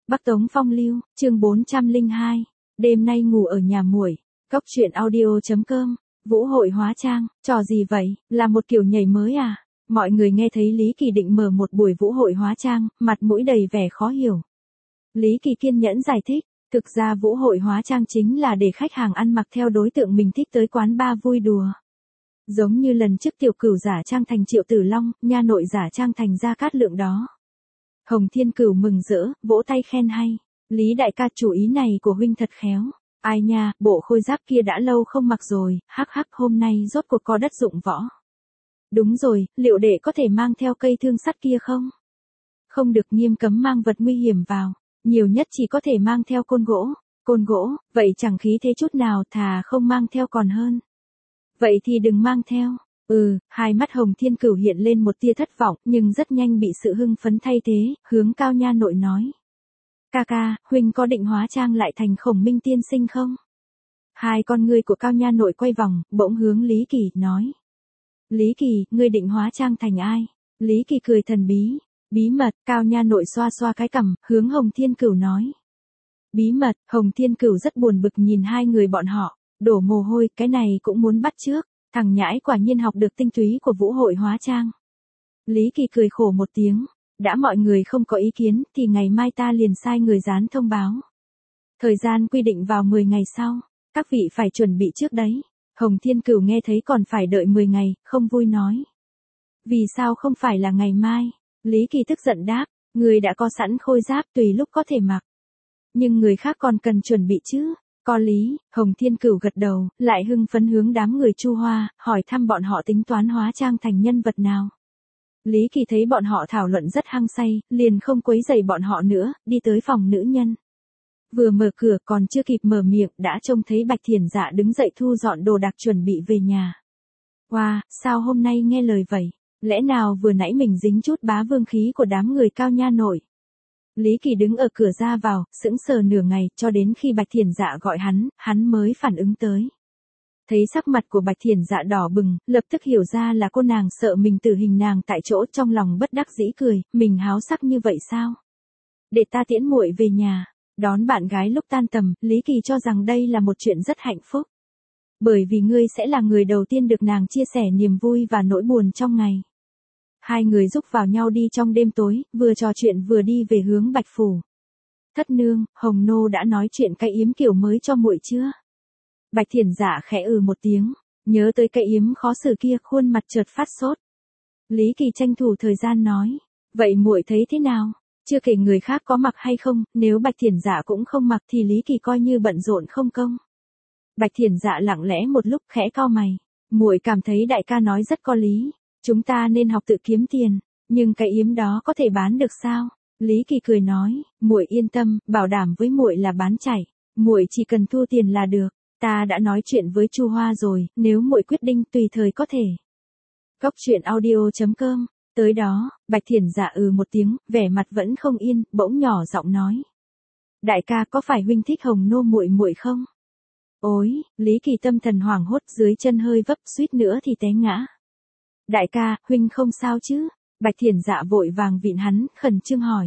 Bắc Tống Phong Lưu, chương 402. Đêm nay ngủ ở nhà muội. Cốc truyện audio.com. Vũ hội hóa trang, trò gì vậy, là một kiểu nhảy mới à? Mọi người nghe thấy Lý Kỳ định mở một buổi vũ hội hóa trang, mặt mũi đầy vẻ khó hiểu. Lý Kỳ kiên nhẫn giải thích, thực ra vũ hội hóa trang chính là để khách hàng ăn mặc theo đối tượng mình thích tới quán bar vui đùa. Giống như lần trước Tiểu Cửu giả trang thành Triệu Tử Long, nha nội giả trang thành Gia Cát Lượng đó. Hồng Thiên Cửu mừng rỡ, vỗ tay khen hay. Lý đại ca, chủ ý này của huynh thật khéo. Ai nha, bộ khôi giáp kia đã lâu không mặc rồi, hắc hắc, hôm nay rốt cuộc có đất dụng võ. Đúng rồi, liệu đệ có thể mang theo cây thương sắt kia không? Không được, nghiêm cấm mang vật nguy hiểm vào, nhiều nhất chỉ có thể mang theo côn gỗ. Côn gỗ, vậy chẳng khí thế chút nào, thà không mang theo còn hơn. Vậy thì đừng mang theo. Hai mắt Hồng Thiên Cửu hiện lên một tia thất vọng, nhưng rất nhanh bị sự hưng phấn thay thế, hướng Cao nha nội nói. Ca ca, huynh có định hóa trang lại thành Khổng Minh tiên sinh không? Hai con ngươi của Cao nha nội quay vòng, bỗng hướng Lý Kỳ, nói. Lý Kỳ, ngươi định hóa trang thành ai? Lý Kỳ cười thần bí. Bí mật, Cao nha nội xoa xoa cái cằm, hướng Hồng Thiên Cửu nói. Bí mật, Hồng Thiên Cửu rất buồn bực nhìn hai người bọn họ, đổ mồ hôi, cái này cũng muốn bắt chước. Thằng nhãi quả nhiên học được tinh túy của vũ hội hóa trang. Lý Kỳ cười khổ một tiếng. Đã mọi người không có ý kiến, thì ngày mai ta liền sai người dán thông báo. Thời gian quy định vào 10 ngày sau. Các vị phải chuẩn bị trước đấy. Hồng Thiên Cửu nghe thấy còn phải đợi 10 ngày, không vui nói. Vì sao không phải là ngày mai? Lý Kỳ tức giận đáp. Người đã có sẵn khôi giáp tùy lúc có thể mặc. Nhưng người khác còn cần chuẩn bị chứ. Có lý, Hồng Thiên Cửu gật đầu, lại hưng phấn hướng đám người Chu Hoa, hỏi thăm bọn họ tính toán hóa trang thành nhân vật nào. Lý Kỳ thấy bọn họ thảo luận rất hăng say, liền không quấy rầy bọn họ nữa, đi tới phòng nữ nhân. Vừa mở cửa còn chưa kịp mở miệng đã trông thấy Bạch Thiển Dạ đứng dậy thu dọn đồ đạc chuẩn bị về nhà. Wow, sao hôm nay nghe lời vậy? Lẽ nào vừa nãy mình dính chút bá vương khí của đám người Cao nha nội? Lý Kỳ đứng ở cửa ra vào, sững sờ nửa ngày, cho đến khi Bạch Thiển Dạ gọi hắn mới phản ứng tới. Thấy sắc mặt của Bạch Thiển Dạ đỏ bừng, lập tức hiểu ra là cô nàng sợ mình tử hình nàng tại chỗ, trong lòng bất đắc dĩ cười, mình háo sắc như vậy sao? Để ta tiễn muội về nhà, đón bạn gái lúc tan tầm, Lý Kỳ cho rằng đây là một chuyện rất hạnh phúc. Bởi vì ngươi sẽ là người đầu tiên được nàng chia sẻ niềm vui và nỗi buồn trong ngày. Hai người rúc vào nhau đi trong đêm tối, vừa trò chuyện vừa đi về hướng Bạch Phủ. Thất nương, Hồng Nô đã nói chuyện cái yếm kiểu mới cho muội chưa? Bạch Thiển Dạ khẽ một tiếng, nhớ tới cái yếm khó xử kia, khuôn mặt chợt phát sốt. Lý Kỳ tranh thủ thời gian nói, vậy muội thấy thế nào? Chưa kể người khác có mặc hay không, nếu Bạch Thiển Dạ cũng không mặc thì Lý Kỳ coi như bận rộn không công. Bạch Thiển Dạ lặng lẽ một lúc khẽ cau mày, muội cảm thấy đại ca nói rất có lý, chúng ta nên học tự kiếm tiền, nhưng cái yếm đó có thể bán được sao? Lý Kỳ cười nói, muội yên tâm, bảo đảm với muội là bán chảy, muội chỉ cần thu tiền là được. Ta đã nói chuyện với Chu Hoa rồi, nếu muội quyết định tùy thời có thể. Cốc truyện audio.com. Tới đó, Bạch Thiển Dạ một tiếng, vẻ mặt vẫn không yên, bỗng nhỏ giọng nói. Đại ca, có phải huynh thích Hồng Nô muội muội không? Ôi, Lý Kỳ tâm thần hoảng hốt, dưới chân hơi vấp, suýt nữa thì té ngã. Đại ca, huynh không sao chứ? Bạch Thiển Dạ vội vàng vịn hắn, khẩn trương hỏi.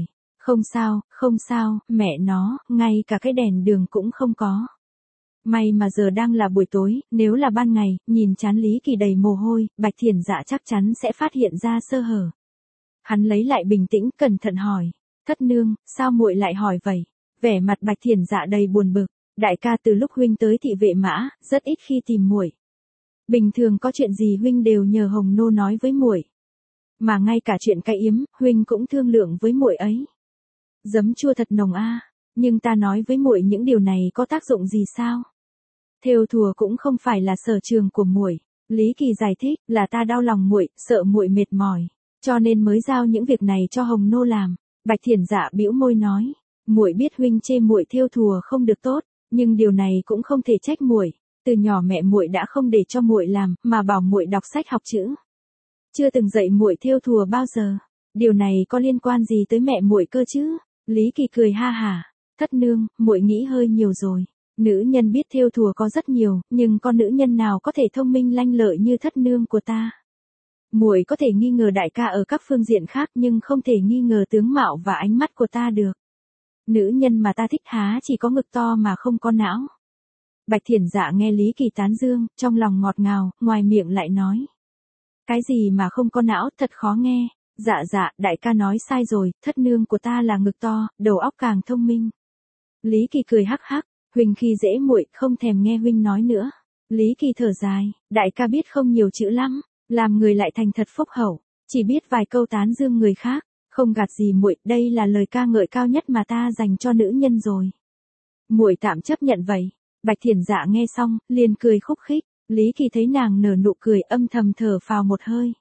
Không sao, mẹ nó, ngay cả cái đèn đường cũng không có. May mà giờ đang là buổi tối, nếu là ban ngày, nhìn trán Lý Kỳ đầy mồ hôi, Bạch Thiển Dạ chắc chắn sẽ phát hiện ra sơ hở. Hắn lấy lại bình tĩnh, cẩn thận hỏi. Thất nương, sao muội lại hỏi vậy? Vẻ mặt Bạch Thiển Dạ đầy buồn bực. Đại ca, từ lúc huynh tới Thị Vệ Mã, rất ít khi tìm muội. Bình thường có chuyện gì huynh đều nhờ Hồng Nô nói với muội. Mà ngay cả chuyện cái yếm, huynh cũng thương lượng với muội ấy. Giấm chua thật nồng a, nhưng ta nói với muội những điều này có tác dụng gì sao? Thêu thùa cũng không phải là sở trường của muội. Lý Kỳ giải thích, là ta đau lòng muội, sợ muội mệt mỏi, cho nên mới giao những việc này cho Hồng Nô làm. Bạch Thiển Dạ bĩu môi nói, muội biết huynh chê muội thêu thùa không được tốt, nhưng điều này cũng không thể trách muội. Từ nhỏ mẹ muội đã không để cho muội làm, mà bảo muội đọc sách học chữ. Chưa từng dạy muội thêu thùa bao giờ. Điều này có liên quan gì tới mẹ muội cơ chứ? Lý Kỳ cười ha hả. Thất nương, muội nghĩ hơi nhiều rồi. Nữ nhân biết thêu thùa có rất nhiều, nhưng con nữ nhân nào có thể thông minh lanh lợi như thất nương của ta? Muội có thể nghi ngờ đại ca ở các phương diện khác, nhưng không thể nghi ngờ tướng mạo và ánh mắt của ta được. Nữ nhân mà ta thích há chỉ có ngực to mà không có não. Bạch Thiển Dạ nghe Lý Kỳ tán dương, trong lòng ngọt ngào, ngoài miệng lại nói. Cái gì mà không có não, thật khó nghe. Dạ, đại ca nói sai rồi, thất nương của ta là ngực to, đầu óc càng thông minh. Lý Kỳ cười hắc hắc, huynh khi dễ muội, không thèm nghe huynh nói nữa. Lý Kỳ thở dài, đại ca biết không nhiều chữ lắm, làm người lại thành thật phúc hậu, chỉ biết vài câu tán dương người khác, không gạt gì muội, đây là lời ca ngợi cao nhất mà ta dành cho nữ nhân rồi. Muội tạm chấp nhận vậy. Bạch Thiển Dạ nghe xong, liền cười khúc khích, Lý Kỳ thấy nàng nở nụ cười âm thầm thở phào một hơi.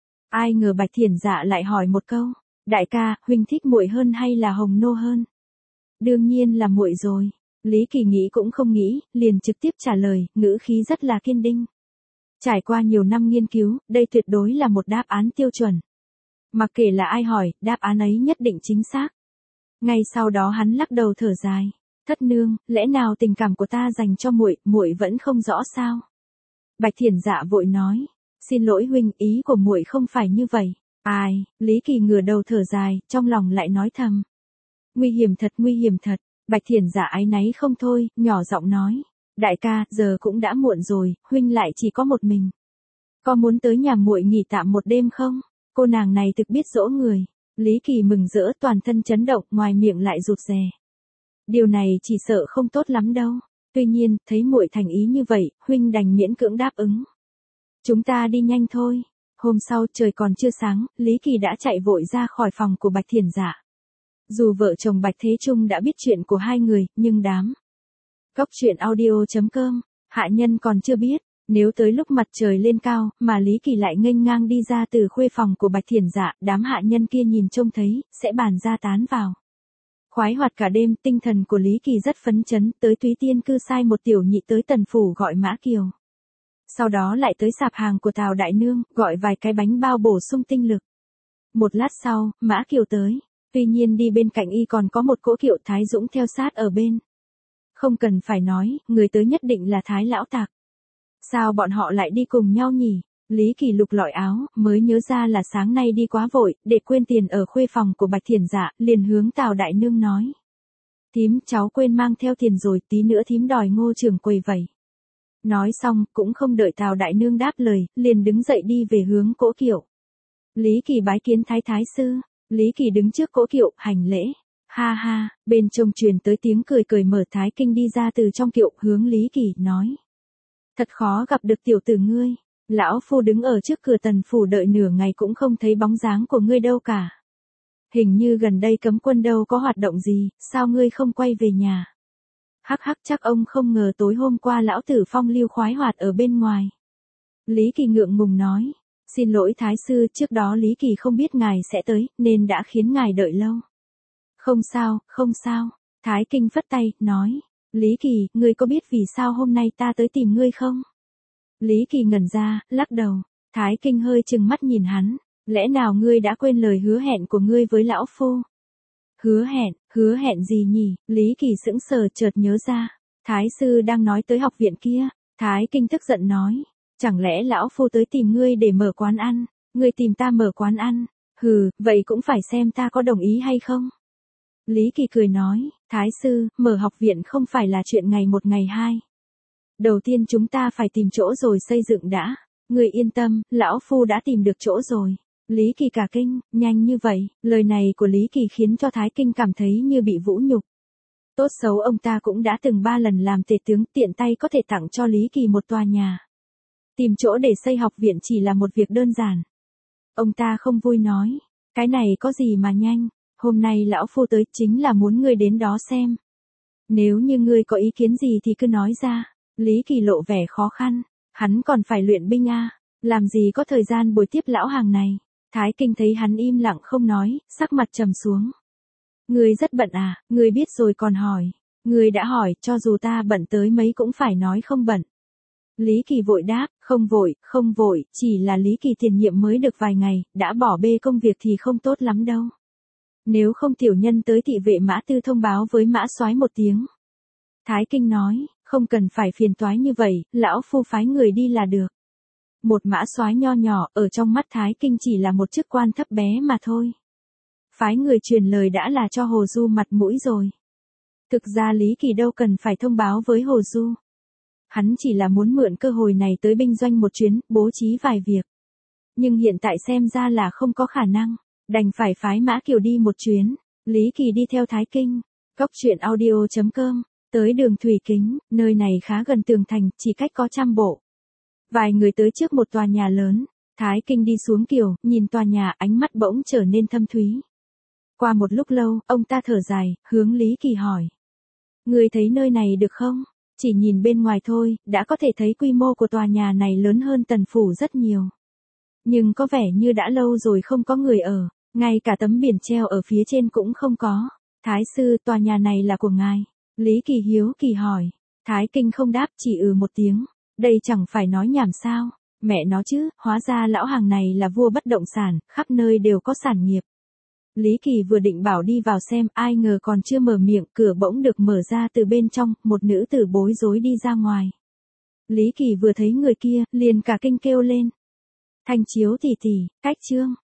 Ai ngờ Bạch Thiển Dạ lại hỏi một câu, đại ca, huynh thích muội hơn hay là Hồng Nô hơn? Đương nhiên là muội rồi. Lý Kỳ nghĩ cũng không nghĩ, liền trực tiếp trả lời, ngữ khí rất là kiên định. Trải qua nhiều năm nghiên cứu, đây tuyệt đối là một đáp án tiêu chuẩn. Mặc kệ là ai hỏi, đáp án ấy nhất định chính xác. Ngay sau đó hắn lắc đầu thở dài. Thất nương, lẽ nào tình cảm của ta dành cho muội, muội vẫn không rõ sao? Bạch Thiển Dạ vội nói, xin lỗi huynh, ý của muội không phải như vậy. Ai? Lý Kỳ ngửa đầu thở dài, trong lòng lại nói thầm. Nguy hiểm thật, nguy hiểm thật. Bạch Thiển Dạ áy náy không thôi, nhỏ giọng nói, đại ca, giờ cũng đã muộn rồi, huynh lại chỉ có một mình. Có muốn tới nhà muội nghỉ tạm một đêm không? Cô nàng này thực biết dỗ người. Lý Kỳ mừng rỡ, toàn thân chấn động, ngoài miệng lại rụt rè. Điều này chỉ sợ không tốt lắm đâu. Tuy nhiên, thấy muội thành ý như vậy, huynh đành miễn cưỡng đáp ứng. Chúng ta đi nhanh thôi. Hôm sau trời còn chưa sáng, Lý Kỳ đã chạy vội ra khỏi phòng của Bạch Thiển Dạ. Dù vợ chồng Bạch Thế Trung đã biết chuyện của hai người, nhưng đám Cóc truyện audio.com, hạ nhân còn chưa biết. Nếu tới lúc mặt trời lên cao, mà Lý Kỳ lại nghênh ngang đi ra từ khuê phòng của Bạch Thiển Dạ, đám hạ nhân kia nhìn trông thấy, sẽ bàn ra tán vào. Khoái hoạt cả đêm, tinh thần của Lý Kỳ rất phấn chấn, tới Túy Tiên cư sai một tiểu nhị tới Tần Phủ gọi Mã Kiều. Sau đó lại tới sạp hàng của Tào Đại Nương, gọi vài cái bánh bao bổ sung tinh lực. Một lát sau, Mã Kiều tới, tuy nhiên đi bên cạnh y còn có một cỗ Kiệu Thái Dũng theo sát ở bên. Không cần phải nói, người tới nhất định là Thái Lão Tạc. Sao bọn họ lại đi cùng nhau nhỉ? Lý Kỳ lục lọi áo, mới nhớ ra là sáng nay đi quá vội, để quên tiền ở khuê phòng của Bạch Thiển Dạ, liền hướng Tào Đại Nương nói. Thím, cháu quên mang theo tiền rồi, tí nữa thím đòi Ngô trưởng quầy vậy. Nói xong, cũng không đợi Tào Đại Nương đáp lời, liền đứng dậy đi về hướng cỗ kiệu. Lý Kỳ bái kiến Thái sư. Lý Kỳ đứng trước cỗ kiệu, hành lễ. Ha ha, bên trong truyền tới tiếng cười cười, mở Thái Kinh đi ra từ trong kiệu, hướng Lý Kỳ, nói. Thật khó gặp được tiểu tử ngươi. Lão phu đứng ở trước cửa Tần Phủ đợi nửa ngày cũng không thấy bóng dáng của ngươi đâu cả. Hình như gần đây cấm quân đâu có hoạt động gì, sao ngươi không quay về nhà? Hắc hắc, chắc ông không ngờ tối hôm qua lão tử phong lưu khoái hoạt ở bên ngoài. Lý Kỳ ngượng ngùng nói. Xin lỗi Thái sư, trước đó Lý Kỳ không biết ngài sẽ tới, nên đã khiến ngài đợi lâu. Không sao, không sao. Thái Kinh phất tay, nói. Lý Kỳ, ngươi có biết vì sao hôm nay ta tới tìm ngươi không? Lý Kỳ ngẩn ra, lắc đầu. Thái Kinh hơi trừng mắt nhìn hắn. Lẽ nào ngươi đã quên lời hứa hẹn của ngươi với lão phu? Hứa hẹn gì nhỉ? Lý Kỳ sững sờ, chợt nhớ ra. Thái sư đang nói tới học viện kia. Thái Kinh tức giận nói. Chẳng lẽ lão phu tới tìm ngươi để mở quán ăn? Ngươi tìm ta mở quán ăn? Hừ, vậy cũng phải xem ta có đồng ý hay không? Lý Kỳ cười nói, Thái sư, mở học viện không phải là chuyện ngày một ngày hai. Đầu tiên chúng ta phải tìm chỗ rồi xây dựng đã. Ngươi yên tâm, lão phu đã tìm được chỗ rồi. Lý Kỳ cả kinh, nhanh như vậy, lời này của Lý Kỳ khiến cho Thái Kinh cảm thấy như bị vũ nhục. Tốt xấu ông ta cũng đã từng 3 lần làm tể tướng, tiện tay có thể tặng cho Lý Kỳ một tòa nhà. Tìm chỗ để xây học viện chỉ là một việc đơn giản. Ông ta không vui nói, cái này có gì mà nhanh, hôm nay lão phu tới chính là muốn ngươi đến đó xem. Nếu như ngươi có ý kiến gì thì cứ nói ra. Lý Kỳ lộ vẻ khó khăn, hắn còn phải luyện binh à, làm gì có thời gian buổi tiếp lão hàng này. Thái Kinh thấy hắn im lặng không nói, sắc mặt trầm xuống. Ngươi rất bận à, ngươi biết rồi còn hỏi. Ngươi đã hỏi, cho dù ta bận tới mấy cũng phải nói không bận. Lý Kỳ vội đáp, không vội, chỉ là Lý Kỳ tiền nhiệm mới được vài ngày, đã bỏ bê công việc thì không tốt lắm đâu. Nếu không tiểu nhân tới thị vệ Mã Tư thông báo với Mã Soái một tiếng. Thái Kinh nói, không cần phải phiền toái như vậy, lão phu phái người đi là được. Một Mã Soái nho nhỏ, ở trong mắt Thái Kinh chỉ là một chức quan thấp bé mà thôi. phái người truyền lời đã là cho Hồ Du mặt mũi rồi. Thực ra Lý Kỳ đâu cần phải thông báo với Hồ Du. Hắn chỉ là muốn mượn cơ hội này tới binh doanh một chuyến, bố trí vài việc. Nhưng hiện tại xem ra là không có khả năng, đành phải phái Mã Kiều đi một chuyến. Lý Kỳ đi theo Thái Kinh. Cốc truyện audio.com, tới đường Thủy Kính, nơi này khá gần tường thành, chỉ cách có 100 bộ. Vài người tới trước một tòa nhà lớn, Thái Kinh đi xuống kiều, nhìn tòa nhà, ánh mắt bỗng trở nên thâm thúy. Qua một lúc lâu, ông ta thở dài, hướng Lý Kỳ hỏi. Người thấy nơi này được không? Chỉ nhìn bên ngoài thôi, đã có thể thấy quy mô của tòa nhà này lớn hơn Tần Phủ rất nhiều. Nhưng có vẻ như đã lâu rồi không có người ở, ngay cả tấm biển treo ở phía trên cũng không có. Thái sư, tòa nhà này là của ngài. Lý Kỳ hiếu kỳ hỏi. Thái Kinh không đáp, chỉ một tiếng. Đây chẳng phải nói nhảm sao? Mẹ nó chứ, hóa ra lão hàng này là vua bất động sản, khắp nơi đều có sản nghiệp. Lý Kỳ vừa định bảo đi vào xem, ai ngờ còn chưa mở miệng, cửa bỗng được mở ra từ bên trong, một nữ tử bối rối đi ra ngoài. Lý Kỳ vừa thấy người kia, liền cả kinh kêu lên. Thanh Chiếu tỷ tỷ, Cách Trương.